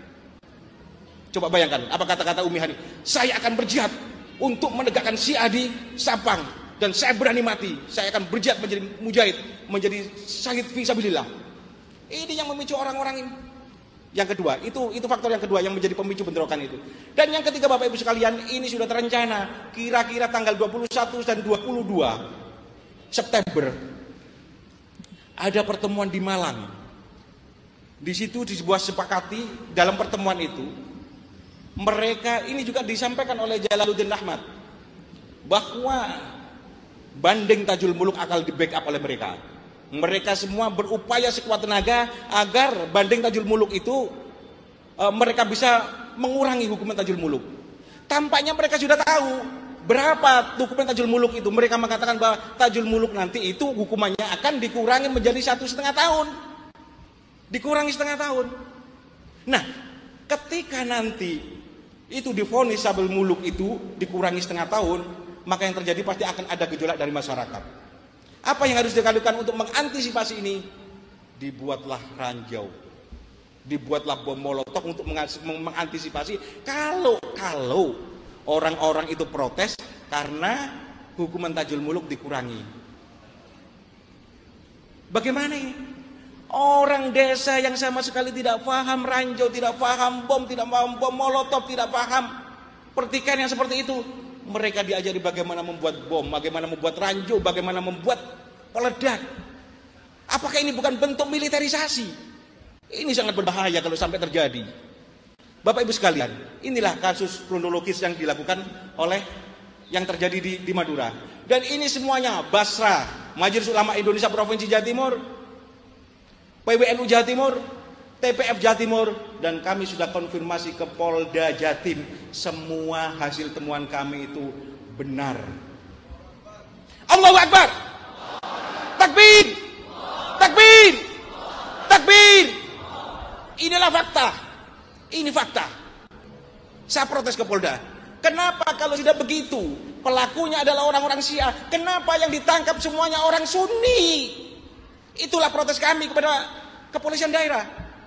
Coba bayangkan, apa kata-kata Umi Hani? Saya akan berjihad untuk menegakkan Syiah di Sampang. Dan saya berani mati. Saya akan berjihad menjadi mujahid, menjadi syahid fi sabilillah. Ini yang memicu orang-orang ini. Yang kedua, itu itu faktor yang kedua yang menjadi pemicu bentrokan itu. Dan yang ketiga Bapak Ibu sekalian, ini sudah terencana. Kira-kira tanggal dua puluh satu dan dua puluh dua September ada pertemuan di Malang. Di situ di sebuah sepakati dalam pertemuan itu, mereka ini juga disampaikan oleh Jalaluddin Ahmad bahwa banding Tajul Muluk akan di-backup oleh mereka. Mereka semua berupaya sekuat tenaga agar banding Tajul Muluk itu e, mereka bisa mengurangi hukuman Tajul Muluk. Tampaknya mereka sudah tahu berapa hukuman Tajul Muluk itu. Mereka mengatakan bahwa Tajul Muluk nanti itu hukumannya akan dikurangi menjadi satu setengah tahun. Dikurangi setengah tahun. Nah, ketika nanti itu divonis Tajul Muluk itu dikurangi setengah tahun, maka yang terjadi pasti akan ada gejolak dari masyarakat. Apa yang harus dilakukan untuk mengantisipasi ini? Dibuatlah ranjau, dibuatlah bom molotov untuk mengantisipasi kalau kalau orang-orang itu protes karena hukuman Tajul Muluk dikurangi. Bagaimana ini? Orang desa yang sama sekali tidak paham ranjau, tidak paham bom, tidak paham bom molotov, tidak paham pertikaian yang seperti itu. Mereka diajari bagaimana membuat bom, bagaimana membuat ranjau, bagaimana membuat peledak. Apakah ini bukan bentuk militerisasi? Ini sangat berbahaya kalau sampai terjadi. Bapak Ibu sekalian, inilah kasus kronologis yang dilakukan oleh yang terjadi di, di Madura. Dan ini semuanya Basra, Majelis Ulama Indonesia Provinsi Jawa Timur, P W N U Jawa Timur, T P F Jawa Timur, dan kami sudah konfirmasi ke Polda Jatim. Semua hasil temuan kami itu benar. Allahu Akbar. Takbir. Takbir. Takbir. Inilah fakta. Ini fakta. Saya protes ke Polda. Kenapa kalau tidak begitu? Pelakunya adalah orang-orang Syiah. Kenapa yang ditangkap semuanya orang Sunni? Itulah protes kami kepada kepolisian daerah.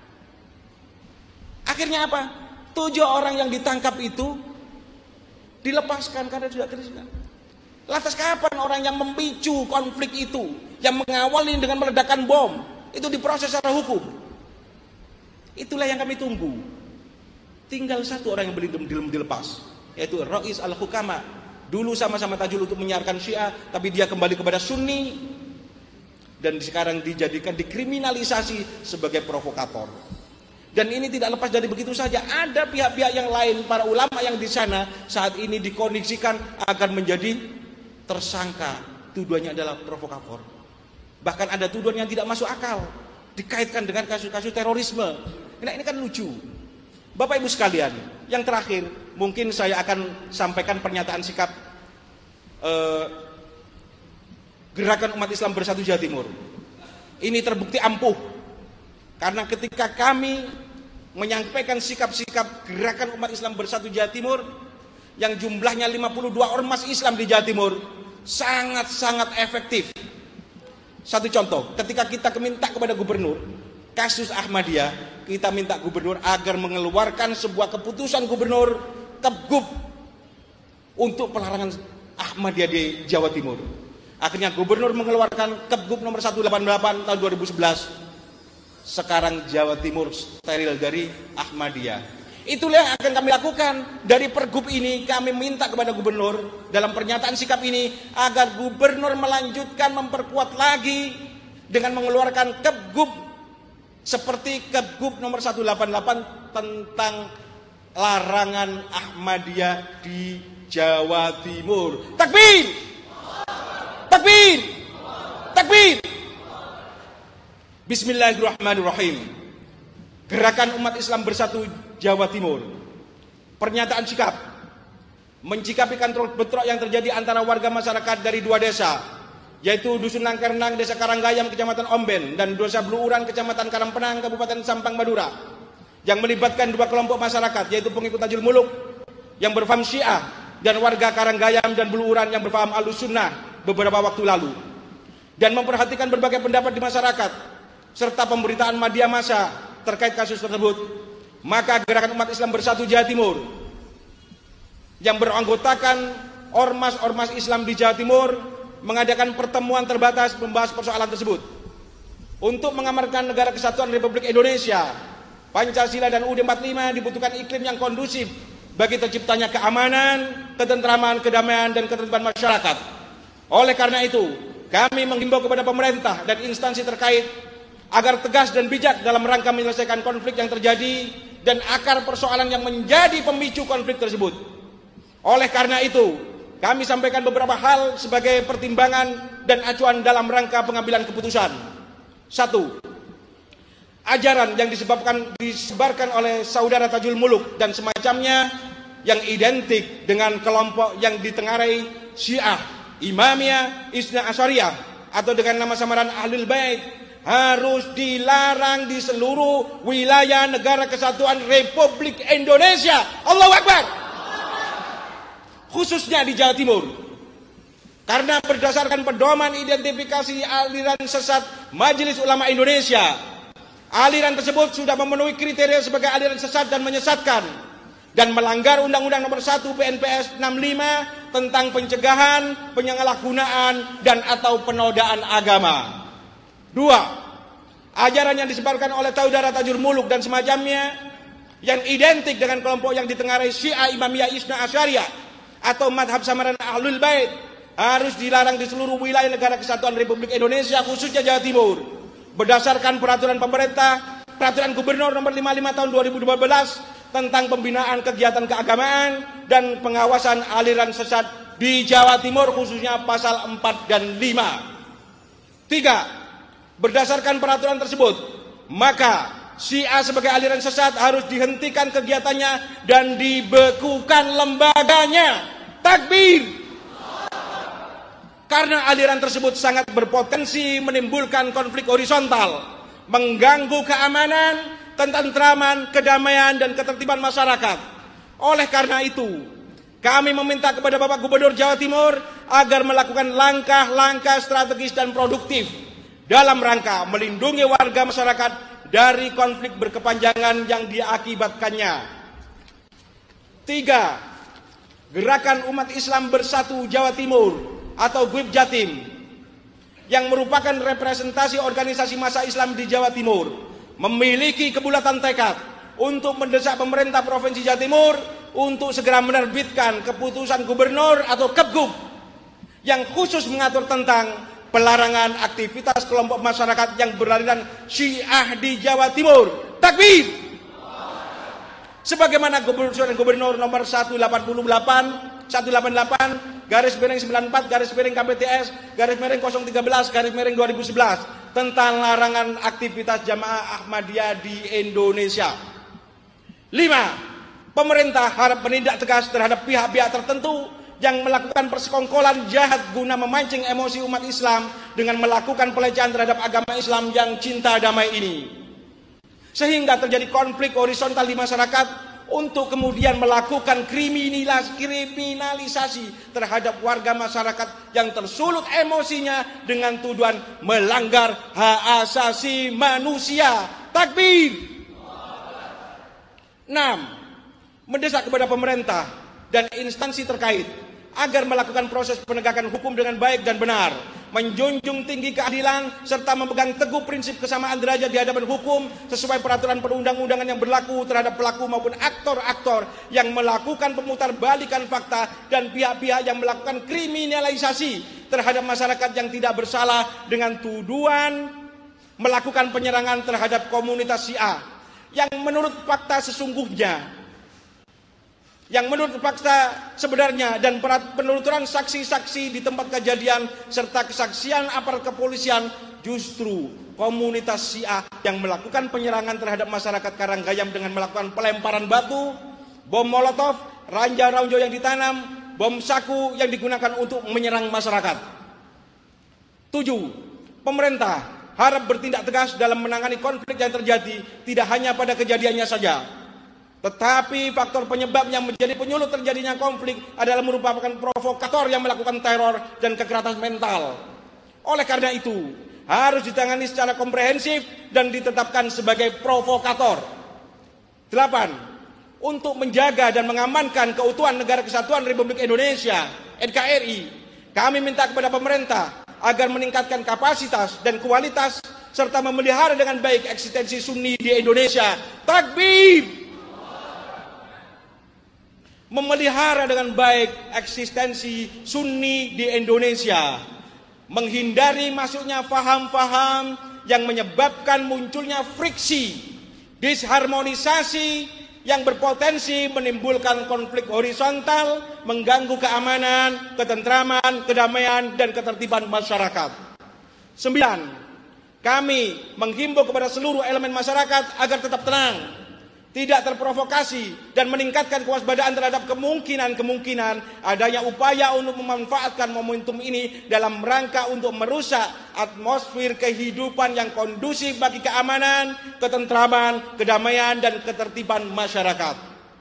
Akhirnya apa? Tujuh orang yang ditangkap itu dilepaskan karena sudah kriminal. Lantas kapan orang yang memicu konflik itu, yang mengawali dengan meledakan bom, itu diproses secara hukum? Itulah yang kami tunggu. Tinggal satu orang yang belum dilepas, yaitu Rais Al-Hukama. Dulu sama-sama Tajul untuk menyiarkan Syiah, tapi dia kembali kepada Sunni, dan sekarang dijadikan dikriminalisasi sebagai provokator. Dan ini tidak lepas dari begitu saja. Ada pihak-pihak yang lain, para ulama yang di sana saat ini dikondisikan agar menjadi tersangka. Tuduhannya adalah provokator. Bahkan ada tuduhan yang tidak masuk akal, dikaitkan dengan kasus-kasus terorisme. Nah, ini kan lucu. Bapak Ibu sekalian, yang terakhir mungkin saya akan sampaikan pernyataan sikap eh, Gerakan Umat Islam Bersatu Jawa Timur. Ini terbukti ampuh karena ketika kami menyampaikan sikap-sikap Gerakan Umat Islam Bersatu Jawa Timur yang jumlahnya lima puluh dua ormas Islam di Jawa Timur, sangat-sangat efektif. Satu contoh, ketika kita minta kepada gubernur kasus Ahmadiyah, kita minta gubernur agar mengeluarkan sebuah keputusan gubernur Kebgub untuk pelarangan Ahmadiyah di Jawa Timur. Akhirnya gubernur mengeluarkan Kebgub nomor seratus delapan puluh delapan tahun dua ribu sebelas. Sekarang Jawa Timur steril dari Ahmadiyah. Itulah yang akan kami lakukan. Dari Pergub ini kami minta kepada gubernur dalam pernyataan sikap ini agar gubernur melanjutkan memperkuat lagi dengan mengeluarkan Kebgub seperti Kebgub nomor seratus delapan puluh delapan tentang larangan Ahmadiyah di Jawa Timur. Takbir! Takbir! Takbir! Bismillahirrahmanirrahim. Gerakan Umat Islam Bersatu Jawa Timur. Pernyataan sikap mencikapi kontrol bentrok yang terjadi antara warga masyarakat dari dua desa, yaitu Dusun Nangkernang, Desa Karanggayam, Kecamatan Omben, dan Desa Bluuran, Kecamatan Karangpenang, Kabupaten Sampang Madura, yang melibatkan dua kelompok masyarakat, yaitu pengikut Tajul Muluk yang berfaham Syiah dan warga Karanggayam dan Bluuran yang berfaham Ahlussunnah beberapa waktu lalu, dan memperhatikan berbagai pendapat di masyarakat serta pemberitaan media massa terkait kasus tersebut, maka Gerakan Umat Islam Bersatu Jawa Timur yang beranggotakan ormas-ormas Islam di Jawa Timur mengadakan pertemuan terbatas membahas persoalan tersebut untuk mengamankan negara kesatuan Republik Indonesia. Pancasila dan U U D empat puluh lima dibutuhkan iklim yang kondusif bagi terciptanya keamanan, ketentraman, kedamaian, dan ketertiban masyarakat. Oleh karena itu, kami menghimbau kepada pemerintah dan instansi terkait agar tegas dan bijak dalam rangka menyelesaikan konflik yang terjadi dan akar persoalan yang menjadi pemicu konflik tersebut. Oleh karena itu, kami sampaikan beberapa hal sebagai pertimbangan dan acuan dalam rangka pengambilan keputusan. Satu, ajaran yang disebabkan disebarkan oleh saudara Tajul Muluk dan semacamnya yang identik dengan kelompok yang ditengarai Syiah, Imamiyah, Isna Asyariyah atau dengan nama samaran Ahlul Bait harus dilarang di seluruh wilayah negara kesatuan Republik Indonesia. Allahu Akbar. Khususnya di Jawa Timur. Karena berdasarkan pedoman identifikasi aliran sesat Majelis Ulama Indonesia, aliran tersebut sudah memenuhi kriteria sebagai aliran sesat dan menyesatkan dan melanggar Undang-Undang Nomor satu P N P S enam puluh lima tentang pencegahan, penyalahgunaan dan atau penodaan agama. Dua, ajaran yang disebarkan oleh saudara Tajul Muluk dan semacamnya yang identik dengan kelompok yang ditengarai Syiah, Imamiyah, Isna Asyariyah atau madhab samaran Ahlul Bait harus dilarang di seluruh wilayah negara kesatuan Republik Indonesia, khususnya Jawa Timur, berdasarkan peraturan pemerintah, peraturan gubernur nomor lima puluh lima tahun dua ribu dua belas tentang pembinaan kegiatan keagamaan dan pengawasan aliran sesat di Jawa Timur, khususnya pasal empat dan lima. Tiga, berdasarkan peraturan tersebut, maka Syiah sebagai aliran sesat harus dihentikan kegiatannya dan dibekukan lembaganya. Takbir! Karena aliran tersebut sangat berpotensi menimbulkan konflik horizontal, mengganggu keamanan, ketentraman, kedamaian, dan ketertiban masyarakat. Oleh karena itu, kami meminta kepada Bapak Gubernur Jawa Timur agar melakukan langkah-langkah strategis dan produktif dalam rangka melindungi warga masyarakat dari konflik berkepanjangan yang diakibatkannya. Tiga, Gerakan Umat Islam Bersatu Jawa Timur atau G U I B Jatim yang merupakan representasi organisasi massa Islam di Jawa Timur memiliki kebulatan tekad untuk mendesak pemerintah Provinsi Jawa Timur untuk segera menerbitkan keputusan gubernur atau Kebgub yang khusus mengatur tentang pelarangan aktivitas kelompok masyarakat yang beraliran Syiah di Jawa Timur. Takbir! Sebagaimana Keputusan Gubernur nomor seratus delapan puluh delapan garis miring sembilan puluh empat garis miring K P T S garis miring nol tiga belas garis miring dua ribu sebelas tentang larangan aktivitas jamaah Ahmadiyah di Indonesia. Lima, pemerintah harap menindak tegas terhadap pihak-pihak tertentu yang melakukan persekongkolan jahat guna memancing emosi umat Islam dengan melakukan pelecehan terhadap agama Islam yang cinta damai ini. Sehingga terjadi konflik horizontal di masyarakat untuk kemudian melakukan kriminalisasi terhadap warga masyarakat yang tersulut emosinya dengan tuduhan melanggar hak asasi manusia. Takbir. Enam, mendesak kepada pemerintah dan instansi terkait agar melakukan proses penegakan hukum dengan baik dan benar, menjunjung tinggi keadilan, serta memegang teguh prinsip kesamaan derajat di hadapan hukum sesuai peraturan perundang-undangan yang berlaku terhadap pelaku maupun aktor-aktor yang melakukan pemutarbalikan fakta dan pihak-pihak yang melakukan kriminalisasi terhadap masyarakat yang tidak bersalah dengan tuduhan melakukan penyerangan terhadap komunitas Syiah yang menurut fakta sesungguhnya, yang menurut fakta sebenarnya dan penelusuran saksi-saksi di tempat kejadian serta kesaksian aparat kepolisian, justru komunitas Syiah yang melakukan penyerangan terhadap masyarakat Karanggayam dengan melakukan pelemparan batu, bom molotov, ranja-ranjo yang ditanam, bom saku yang digunakan untuk menyerang masyarakat. Tujuh, pemerintah harap bertindak tegas dalam menangani konflik yang terjadi tidak hanya pada kejadiannya saja, tetapi faktor penyebab yang menjadi penyulut terjadinya konflik adalah merupakan provokator yang melakukan teror dan kekerasan mental. Oleh karena itu, harus ditangani secara komprehensif dan ditetapkan sebagai provokator. Delapan, untuk menjaga dan mengamankan keutuhan Negara Kesatuan Republik Indonesia N K R I, kami minta kepada pemerintah agar meningkatkan kapasitas dan kualitas serta memelihara dengan baik eksistensi Sunni di Indonesia. Takbir! Memelihara dengan baik eksistensi Sunni di Indonesia, menghindari masuknya faham-faham yang menyebabkan munculnya friksi, disharmonisasi yang berpotensi menimbulkan konflik horizontal, mengganggu keamanan, ketentraman, kedamaian, dan ketertiban masyarakat. Sembilan, kami menghimbau kepada seluruh elemen masyarakat agar tetap tenang, tidak terprovokasi, dan meningkatkan kewaspadaan terhadap kemungkinan-kemungkinan adanya upaya untuk memanfaatkan momentum ini dalam rangka untuk merusak atmosfer kehidupan yang kondusif bagi keamanan, ketentraman, kedamaian, dan ketertiban masyarakat.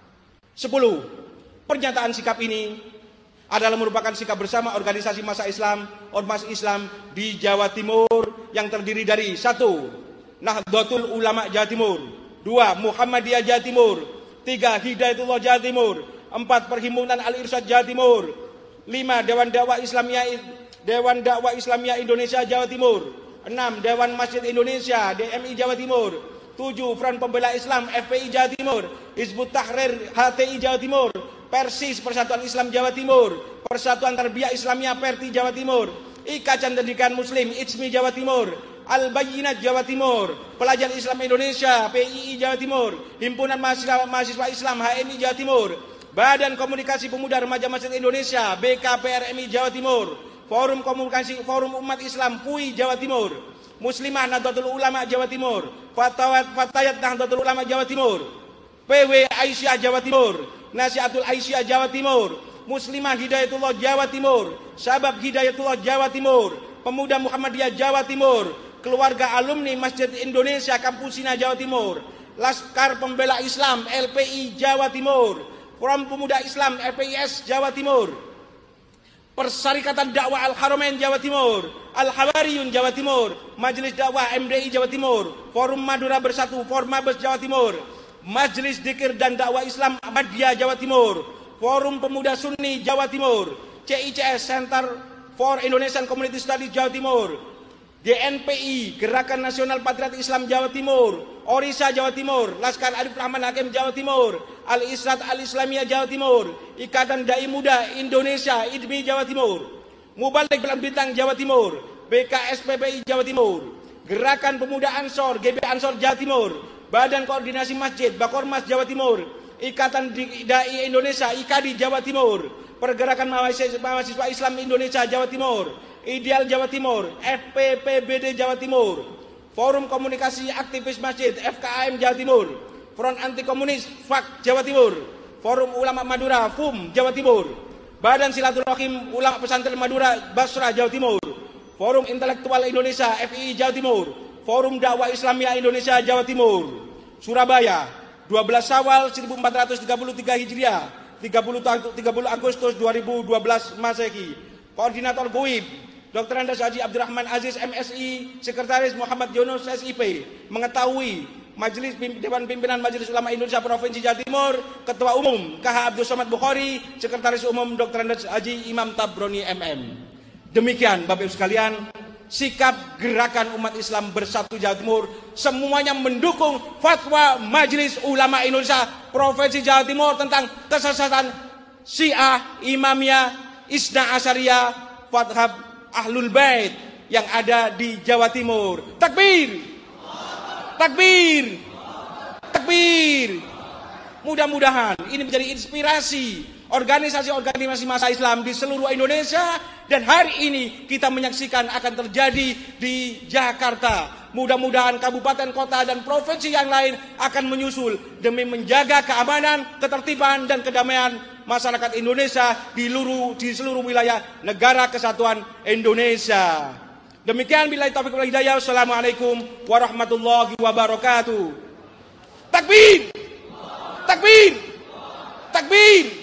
Sepuluh, pernyataan sikap ini adalah merupakan sikap bersama organisasi massa Islam, ormas Islam di Jawa Timur yang terdiri dari satu, Nahdlatul Ulama Jawa Timur, dua, Muhammadiyah Jawa Timur, tiga, Hidayatullah Jawa Timur, empat, Perhimpunan Al-Irsyad Jawa Timur, lima, Dewan Dakwah Islamiyah Dewan Dakwah Islamiyah Indonesia Jawa Timur, enam, Dewan Masjid Indonesia D M I Jawa Timur, tujuh, Front Pembela Islam F P I Jawa Timur, Hizbut Tahrir H T I Jawa Timur, Persis Persatuan Islam Jawa Timur, Persatuan Tarbiyah Islamiyah Perti Jawa Timur, Ikatan Pendidikan Muslim I S M I Jawa Timur, Al-Bayyinat Jawa Timur, Pelajar Islam Indonesia P I I Jawa Timur, Himpunan Mahasiswa, Mahasiswa Islam H M I Jawa Timur, Badan Komunikasi Pemuda Remaja Masjid Indonesia B K P R M I Jawa Timur, Forum Komunikasi Forum Umat Islam P U I Jawa Timur, Muslimah Nahdlatul Ulama Jawa Timur, Fatawat Fatayat Nahdlatul Ulama Jawa Timur, P W Aisyah Jawa Timur, Nasihatul Aisyah Jawa Timur, Muslimah Hidayatullah Jawa Timur, Sabab Hidayatullah Jawa Timur, Pemuda Muhammadiyah Jawa Timur, Keluarga Alumni Masjid Indonesia Kampusina Jawa Timur, Laskar Pembela Islam L P I Jawa Timur, Forum Pemuda Islam F P I S Jawa Timur, Persyarikatan Dakwah Al-Haramain Jawa Timur, Al-Hawariyun Jawa Timur, Majelis Dakwah M D I Jawa Timur, Forum Madura Bersatu Formabes Jawa Timur, Majelis Dzikir dan Dakwah Islam Ahmadiyah Jawa Timur, Forum Pemuda Sunni Jawa Timur, C I C S Center for Indonesian Community Studies Jawa Timur, G N P I Gerakan Nasional Patriot Islam Jawa Timur, Orisa Jawa Timur, Laskar Arif Rahman Hakim Jawa Timur, Al-Israt Al-Islamiyah Jawa Timur, Ikatan Dai Muda Indonesia I D M I Jawa Timur, Mubalik Bulan Bintang Jawa Timur, B K S P P I Jawa Timur, Gerakan Pemuda Ansor G B Ansor Jawa Timur, Badan Koordinasi Masjid Bakormas Jawa Timur, Ikatan Dai Indonesia I K A D I Jawa Timur, Pergerakan Mahasiswa Islam Indonesia Jawa Timur, Ideal Jawa Timur, F P P B D Jawa Timur, Forum Komunikasi Aktivis Masjid F K A M Jawa Timur, Front Anti Komunis F A K Jawa Timur, Forum Ulama Madura F U M Jawa Timur, Badan Silaturahim Ulama Pesantren Madura Basra Jawa Timur, Forum Intelektual Indonesia F I I Jawa Timur, Forum Dakwah Islamiyah Indonesia Jawa Timur, Surabaya, dua belas Syawal seribu empat ratus tiga puluh tiga Hijriah, tiga puluh Agustus dua ribu dua belas Masehi. Koordinator G O I B, Doktor Andes Haji Abdurrahman Aziz M Si, Sekretaris Muhammad Yunus S I P, mengetahui Majelis Dewan Pimpinan Majelis Ulama Indonesia Provinsi Jawa Timur, Ketua Umum K H Abdul Somad Bukhari, Sekretaris Umum Doktor Andes Haji Imam Tabroni M M. Demikian Bapak Ibu sekalian, sikap gerakan umat Islam bersatu Jawa Timur semuanya mendukung fatwa Majelis Ulama Indonesia Provinsi Jawa Timur tentang kesesatan Syiah, Imamiyah, Isna Asyariyah, Madhab Ahlul Bait yang ada di Jawa Timur. Takbir! Takbir! Takbir! Mudah-mudahan ini menjadi inspirasi organisasi-organisasi massa Islam di seluruh Indonesia, dan hari ini kita menyaksikan akan terjadi di Jakarta. Mudah-mudahan kabupaten, kota, dan provinsi yang lain akan menyusul demi menjaga keamanan, ketertiban, dan kedamaian masyarakat Indonesia di seluruh, di seluruh wilayah negara kesatuan Indonesia. Demikian billahi taufiq wal hidayah. Wassalamualaikum warahmatullahi wabarakatuh. Takbir! Takbir! Takbir!